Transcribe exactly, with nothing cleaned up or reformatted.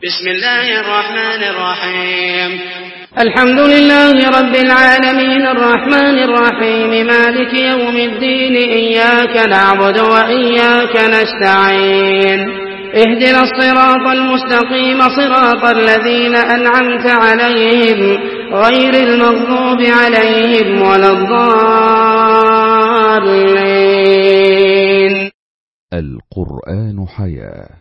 بسم الله الرحمن الرحيم. الحمد لله رب العالمين الرحمن الرحيم مالك يوم الدين إياك نعبد وإياك نستعين اهدنا الصراط المستقيم صراط الذين أنعمت عليهم غير المغضوب عليهم ولا الضالين. القرآن حياة.